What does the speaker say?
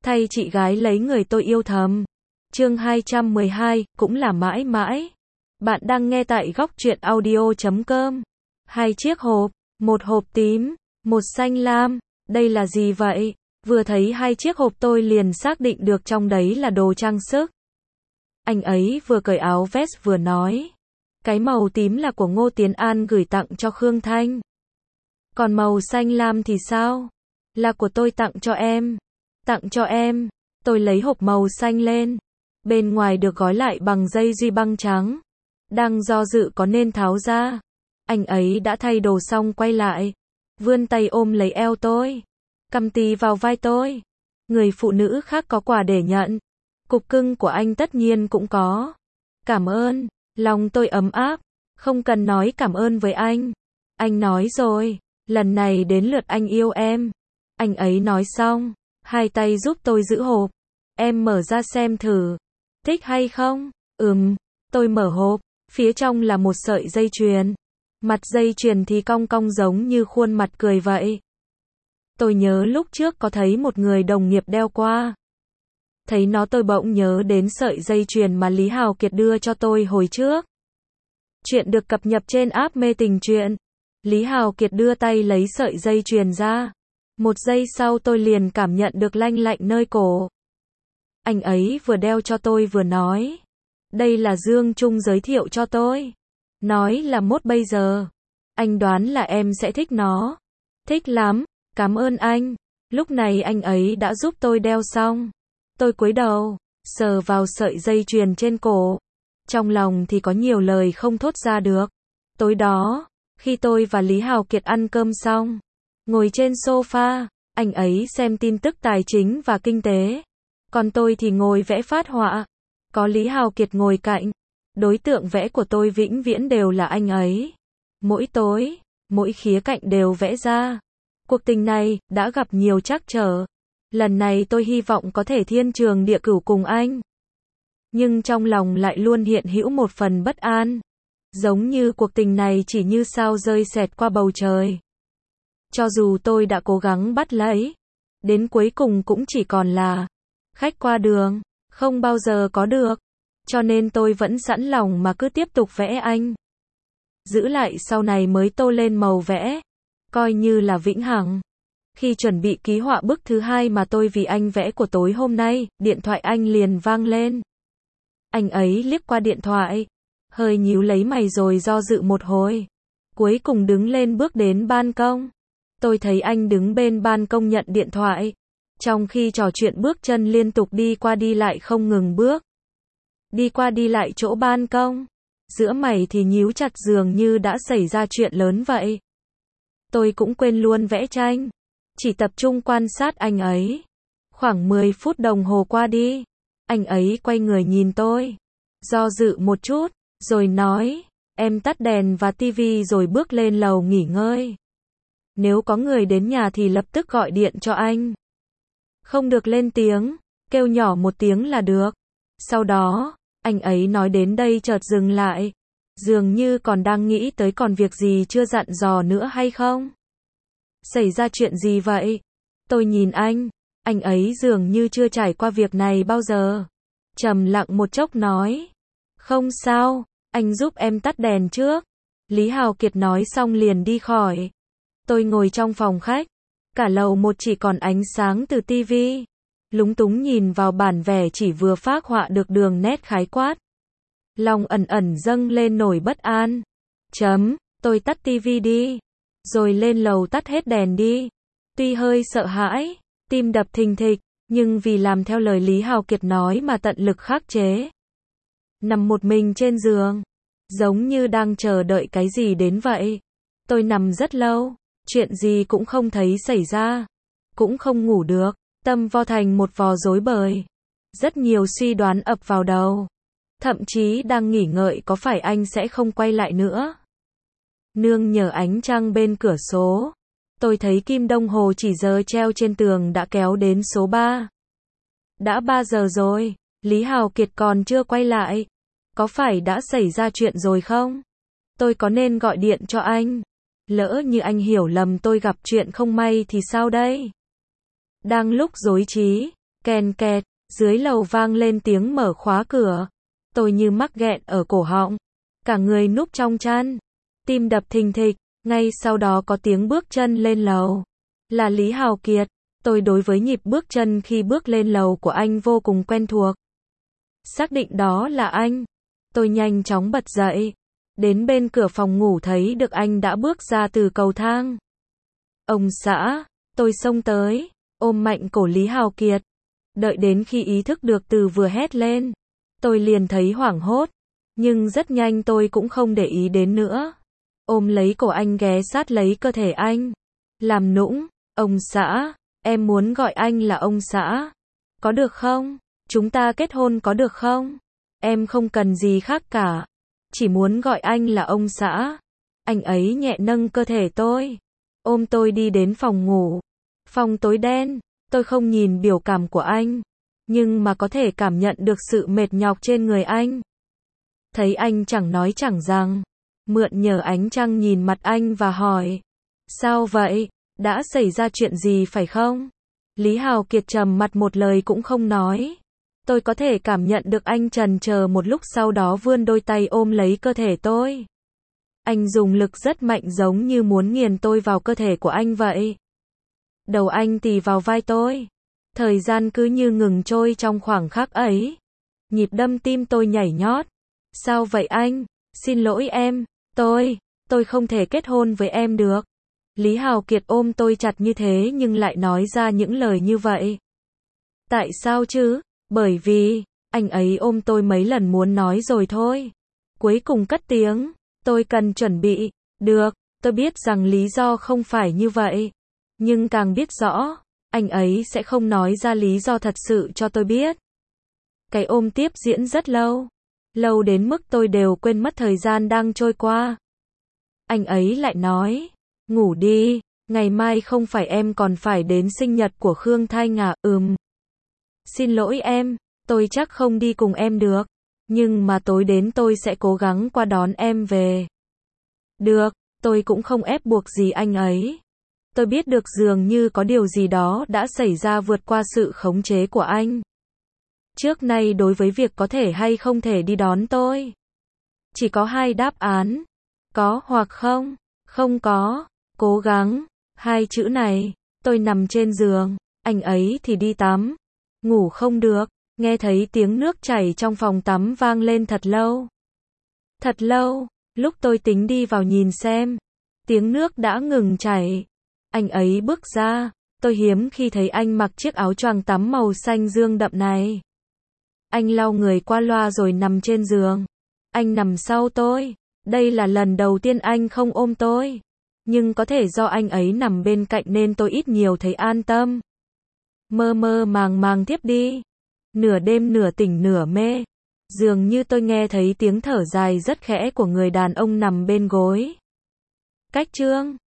thay chị gái lấy người tôi yêu thầm. Chương 212, cũng là mãi mãi. Bạn đang nghe tại góc truyện audio.com. Hai chiếc hộp, một hộp tím, một xanh lam, đây là gì vậy? Vừa thấy hai chiếc hộp tôi liền xác định được trong đấy là đồ trang sức. Anh ấy vừa cởi áo vest vừa nói. Cái màu tím là của Ngô Tiến An gửi tặng cho Khương Thanh. Còn màu xanh lam thì sao? Là của tôi tặng cho em. Tặng cho em. Tôi lấy hộp màu xanh lên. Bên ngoài được gói lại bằng dây duy băng trắng. Đang do dự có nên tháo ra. Anh ấy đã thay đồ xong quay lại. Vươn tay ôm lấy eo tôi. Cầm tì vào vai tôi. Người phụ nữ khác có quà để nhận. Cục cưng của anh tất nhiên cũng có. Cảm ơn. Lòng tôi ấm áp. Không cần nói cảm ơn với anh. Anh nói rồi. Lần này đến lượt anh yêu em. Anh ấy nói xong. Hai tay giúp tôi giữ hộp. Em mở ra xem thử. Thích hay không? Tôi mở hộp. Phía trong là một sợi dây chuyền. Mặt dây chuyền thì cong cong giống như khuôn mặt cười vậy. Tôi nhớ lúc trước có thấy một người đồng nghiệp đeo qua. Thấy nó tôi bỗng nhớ đến sợi dây chuyền mà Lý Hào Kiệt đưa cho tôi hồi trước. Chuyện được cập nhật trên app Mê Tình Truyện. Lý Hào Kiệt đưa tay lấy sợi dây chuyền ra. Một giây sau tôi liền cảm nhận được lanh lạnh nơi cổ. Anh ấy vừa đeo cho tôi vừa nói. Đây là Dương Trung giới thiệu cho tôi. Nói là mốt bây giờ. Anh đoán là em sẽ thích nó. Thích lắm, cảm ơn anh. Lúc này anh ấy đã giúp tôi đeo xong. Tôi cúi đầu, sờ vào sợi dây chuyền trên cổ. Trong lòng thì có nhiều lời không thốt ra được. Tối đó, khi tôi và Lý Hào Kiệt ăn cơm xong, ngồi trên sofa, anh ấy xem tin tức tài chính và kinh tế. Còn tôi thì ngồi vẽ phác họa. Có Lý Hào Kiệt ngồi cạnh. Đối tượng vẽ của tôi vĩnh viễn đều là anh ấy. Mỗi tối, mỗi khía cạnh đều vẽ ra. Cuộc tình này đã gặp nhiều trắc trở. Lần này tôi hy vọng có thể thiên trường địa cửu cùng anh. Nhưng trong lòng lại luôn hiện hữu một phần bất an. Giống như cuộc tình này chỉ như sao rơi xẹt qua bầu trời. Cho dù tôi đã cố gắng bắt lấy, đến cuối cùng cũng chỉ còn là khách qua đường, không bao giờ có được. Cho nên tôi vẫn sẵn lòng mà cứ tiếp tục vẽ anh. Giữ lại sau này mới tô lên màu vẽ. Coi như là vĩnh hằng. Khi chuẩn bị ký họa bức thứ hai mà tôi vì anh vẽ của tối hôm nay, điện thoại anh liền vang lên. Anh ấy liếc qua điện thoại. Hơi nhíu lấy mày rồi do dự một hồi. Cuối cùng đứng lên bước đến ban công. Tôi thấy anh đứng bên ban công nhận điện thoại. Trong khi trò chuyện bước chân liên tục đi qua đi lại không ngừng bước. Đi qua đi lại chỗ ban công. Giữa mày thì nhíu chặt dường như đã xảy ra chuyện lớn vậy. Tôi cũng quên luôn vẽ tranh. Chỉ tập trung quan sát anh ấy. Khoảng 10 phút đồng hồ qua đi. Anh ấy quay người nhìn tôi. Do dự một chút. Rồi nói. Em tắt đèn và tivi rồi bước lên lầu nghỉ ngơi. Nếu có người đến nhà thì lập tức gọi điện cho anh. Không được lên tiếng. Kêu nhỏ một tiếng là được. Sau đó, anh ấy nói đến đây chợt dừng lại. Dường như còn đang nghĩ tới còn việc gì chưa dặn dò nữa hay không. Xảy ra chuyện gì vậy? Tôi nhìn anh ấy dường như chưa trải qua việc này bao giờ. Trầm lặng một chốc nói. Không sao, anh giúp em tắt đèn trước. Lý Hào Kiệt nói xong liền đi khỏi. Tôi ngồi trong phòng khách. Cả lầu một chỉ còn ánh sáng từ tivi. Lúng túng nhìn vào bản vẽ chỉ vừa phác họa được đường nét khái quát. Lòng ẩn ẩn dâng lên nỗi bất an. Tôi tắt tivi đi. Rồi lên lầu tắt hết đèn đi. Tuy hơi sợ hãi, tim đập thình thịch, nhưng vì làm theo lời Lý Hào Kiệt nói mà tận lực khắc chế. Nằm một mình trên giường, giống như đang chờ đợi cái gì đến vậy. Tôi nằm rất lâu, chuyện gì cũng không thấy xảy ra. Cũng không ngủ được, tâm vo thành một vò rối bời. Rất nhiều suy đoán ập vào đầu. Thậm chí đang nghỉ ngợi có phải anh sẽ không quay lại nữa. Nương nhờ ánh trăng bên cửa sổ. Tôi thấy kim đồng hồ chỉ giờ treo trên tường đã kéo đến số 3. Đã 3 giờ rồi, Lý Hào Kiệt còn chưa quay lại. Có phải đã xảy ra chuyện rồi không? Tôi có nên gọi điện cho anh? Lỡ như anh hiểu lầm tôi gặp chuyện không may thì sao đây? Đang lúc rối trí, Kèn kẹt, dưới lầu vang lên tiếng mở khóa cửa. Tôi như mắc nghẹn ở cổ họng, cả người núp trong chăn, tim đập thình thịch, ngay sau đó có tiếng bước chân lên lầu. Là Lý Hào Kiệt, tôi đối với nhịp bước chân khi bước lên lầu của anh vô cùng quen thuộc. Xác định đó là anh, tôi nhanh chóng bật dậy, đến bên cửa phòng ngủ thấy được anh đã bước ra từ cầu thang. Ông xã, tôi xông tới, ôm mạnh cổ Lý Hào Kiệt. Đợi đến khi ý thức được từ vừa hét lên, tôi liền thấy hoảng hốt, nhưng rất nhanh tôi cũng không để ý đến nữa. Ôm lấy cổ anh ghé sát lấy cơ thể anh, làm nũng, ông xã, em muốn gọi anh là ông xã. Có được không? Chúng ta kết hôn có được không? Em không cần gì khác cả, chỉ muốn gọi anh là ông xã. Anh ấy nhẹ nâng cơ thể tôi, ôm tôi đi đến phòng ngủ. Phòng tối đen, tôi không nhìn biểu cảm của anh, nhưng mà có thể cảm nhận được sự mệt nhọc trên người anh. Thấy anh chẳng nói chẳng rằng, mượn nhờ ánh trăng nhìn mặt anh và hỏi, sao vậy? Đã xảy ra chuyện gì phải không? Lý Hào Kiệt trầm mặt một lời cũng không nói. Tôi có thể cảm nhận được anh chần chờ một lúc sau đó vươn đôi tay ôm lấy cơ thể tôi. Anh dùng lực rất mạnh giống như muốn nghiền tôi vào cơ thể của anh vậy. Đầu anh tì vào vai tôi. Thời gian cứ như ngừng trôi trong khoảng khắc ấy. Nhịp đâm tim tôi nhảy nhót. Sao vậy anh? Xin lỗi em, tôi không thể kết hôn với em được. Lý Hào Kiệt ôm tôi chặt như thế nhưng lại nói ra những lời như vậy. Tại sao chứ? Bởi vì, anh ấy ôm tôi mấy lần muốn nói rồi thôi. Cuối cùng cất tiếng, tôi cần chuẩn bị. Được, tôi biết rằng lý do không phải như vậy. Nhưng càng biết rõ, anh ấy sẽ không nói ra lý do thật sự cho tôi biết. Cái ôm tiếp diễn rất lâu. Lâu đến mức tôi đều quên mất thời gian đang trôi qua. Anh ấy lại nói, ngủ đi, ngày mai không phải em còn phải đến sinh nhật của Khương Thanh à? Xin lỗi em, tôi chắc không đi cùng em được. Nhưng mà tối đến tôi sẽ cố gắng qua đón em về. Được, tôi cũng không ép buộc gì anh ấy. Tôi biết được dường như có điều gì đó đã xảy ra vượt qua sự khống chế của anh. Trước nay đối với việc có thể hay không thể đi đón tôi, chỉ có hai đáp án. Có hoặc không. Không có. Cố gắng. Hai chữ này. Tôi nằm trên giường. Anh ấy thì đi tắm. Ngủ không được. Nghe thấy tiếng nước chảy trong phòng tắm vang lên thật lâu. Thật lâu. Lúc tôi tính đi vào nhìn xem, tiếng nước đã ngừng chảy. Anh ấy bước ra. Tôi hiếm khi thấy anh mặc chiếc áo choàng tắm màu xanh dương đậm này. Anh lau người qua loa rồi nằm trên giường. Anh nằm sau tôi. Đây là lần đầu tiên anh không ôm tôi. Nhưng có thể do anh ấy nằm bên cạnh nên tôi ít nhiều thấy an tâm. Mơ mơ màng màng tiếp đi. Nửa đêm nửa tỉnh nửa mê. Dường như tôi nghe thấy tiếng thở dài rất khẽ của người đàn ông nằm bên gối. Cách chương